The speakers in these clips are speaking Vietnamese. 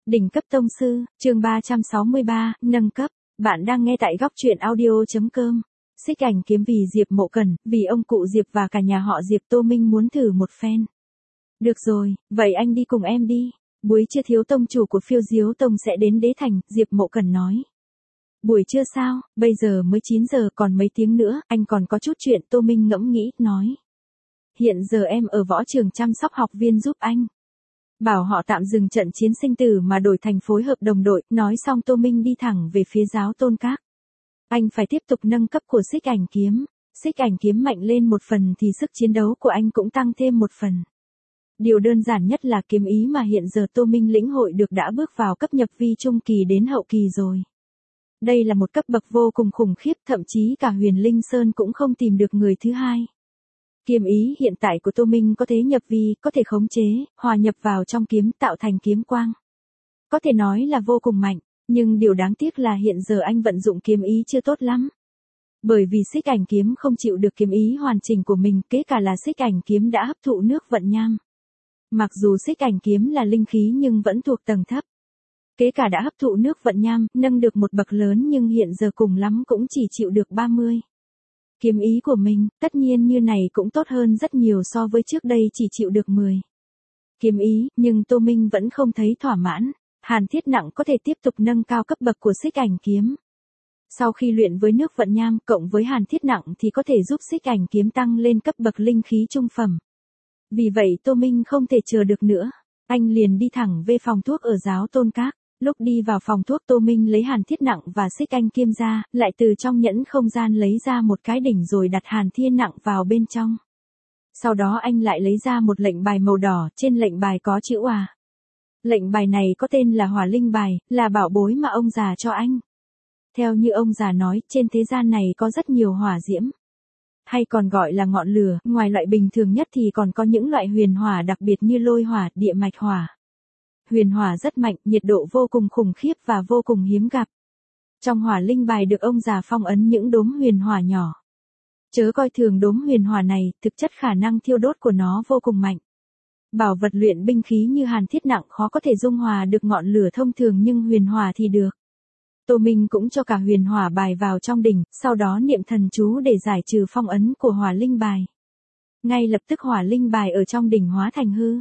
Đỉnh cấp tông sư, chương 363, nâng cấp. Bạn đang nghe tại góc truyện audio.com. Xích ảnh kiếm vì Diệp Mộ Cẩn, vì ông cụ Diệp và cả nhà họ Diệp. Tô Minh muốn thử một phen. Được rồi, vậy anh đi cùng em đi. Buổi trưa thiếu tông chủ của Phiêu Diếu Tông sẽ đến Đế Thành, Diệp Mộ Cẩn nói. Buổi trưa sao, bây giờ mới 9 giờ, còn mấy tiếng nữa, anh còn có chút chuyện. Tô Minh ngẫm nghĩ, nói. Hiện giờ em ở võ trường chăm sóc học viên giúp anh. Bảo họ tạm dừng trận chiến sinh tử mà đổi thành phối hợp đồng đội. Nói xong Tô Minh đi thẳng về phía Giáo Tôn Các. Anh phải tiếp tục nâng cấp của xích ảnh kiếm. Xích ảnh kiếm mạnh lên một phần thì sức chiến đấu của anh cũng tăng thêm một phần. Điều đơn giản nhất là kiếm ý mà hiện giờ Tô Minh lĩnh hội được đã bước vào cấp nhập vi trung kỳ đến hậu kỳ rồi. Đây là một cấp bậc vô cùng khủng khiếp, thậm chí cả Huyền Linh Sơn cũng không tìm được người thứ hai. Kiếm ý hiện tại của Tô Minh có thể nhập vi, có thể khống chế, hòa nhập vào trong kiếm tạo thành kiếm quang. Có thể nói là vô cùng mạnh, nhưng điều đáng tiếc là hiện giờ anh vận dụng kiếm ý chưa tốt lắm. Bởi vì xích ảnh kiếm không chịu được kiếm ý hoàn chỉnh của mình, kể cả là xích ảnh kiếm đã hấp thụ nước vận nham. Mặc dù xích ảnh kiếm là linh khí nhưng vẫn thuộc tầng thấp. Kể cả đã hấp thụ nước vận nham, nâng được một bậc lớn nhưng hiện giờ cùng lắm cũng chỉ chịu được 30. Kiếm ý của mình, tất nhiên như này cũng tốt hơn rất nhiều so với trước đây chỉ chịu được 10. Kiếm ý, nhưng Tô Minh vẫn không thấy thỏa mãn. Hàn thiết nặng có thể tiếp tục nâng cao cấp bậc của xích ảnh kiếm. Sau khi luyện với nước vận nham cộng với hàn thiết nặng thì có thể giúp xích ảnh kiếm tăng lên cấp bậc linh khí trung phẩm. Vì vậy Tô Minh không thể chờ được nữa. Anh liền đi thẳng về phòng thuốc ở Giáo Tôn Các. Lúc đi vào phòng thuốc Tô Minh lấy hàn thiết nặng và xích anh kiếm ra, lại từ trong nhẫn không gian lấy ra một cái đỉnh rồi đặt hàn thiên nặng vào bên trong. Sau đó anh lại lấy ra một lệnh bài màu đỏ, trên lệnh bài có chữ Hỏa. Lệnh bài này có tên là Hỏa Linh Bài, là bảo bối mà ông già cho anh. Theo như ông già nói, trên thế gian này có rất nhiều hỏa diễm. Hay còn gọi là ngọn lửa, ngoài loại bình thường nhất thì còn có những loại huyền hỏa đặc biệt như lôi hỏa, địa mạch hỏa. Huyền hỏa rất mạnh, nhiệt độ vô cùng khủng khiếp và vô cùng hiếm gặp. Trong hỏa linh bài được ông già phong ấn những đốm huyền hỏa nhỏ. Chớ coi thường đốm huyền hỏa này, thực chất khả năng thiêu đốt của nó vô cùng mạnh. Bảo vật luyện binh khí như hàn thiết nặng khó có thể dung hòa được ngọn lửa thông thường nhưng huyền hỏa thì được. Tô Minh cũng cho cả huyền hỏa bài vào trong đỉnh, sau đó niệm thần chú để giải trừ phong ấn của hỏa linh bài. Ngay lập tức hỏa linh bài ở trong đỉnh hóa thành hư.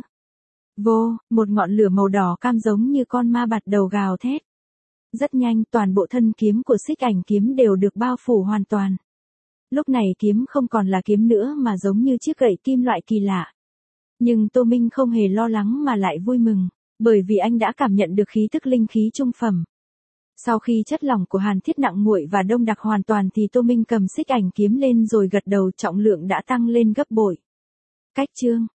Vô, một ngọn lửa màu đỏ cam giống như con ma bạt đầu gào thét. Rất nhanh toàn bộ thân kiếm của xích ảnh kiếm đều được bao phủ hoàn toàn. Lúc này kiếm không còn là kiếm nữa mà giống như chiếc gậy kim loại kỳ lạ. Nhưng Tô Minh không hề lo lắng mà lại vui mừng, bởi vì anh đã cảm nhận được khí tức linh khí trung phẩm. Sau khi chất lỏng của hàn thiết nặng nguội và đông đặc hoàn toàn thì Tô Minh cầm xích ảnh kiếm lên rồi gật đầu, trọng lượng đã tăng lên gấp bội. Cách chương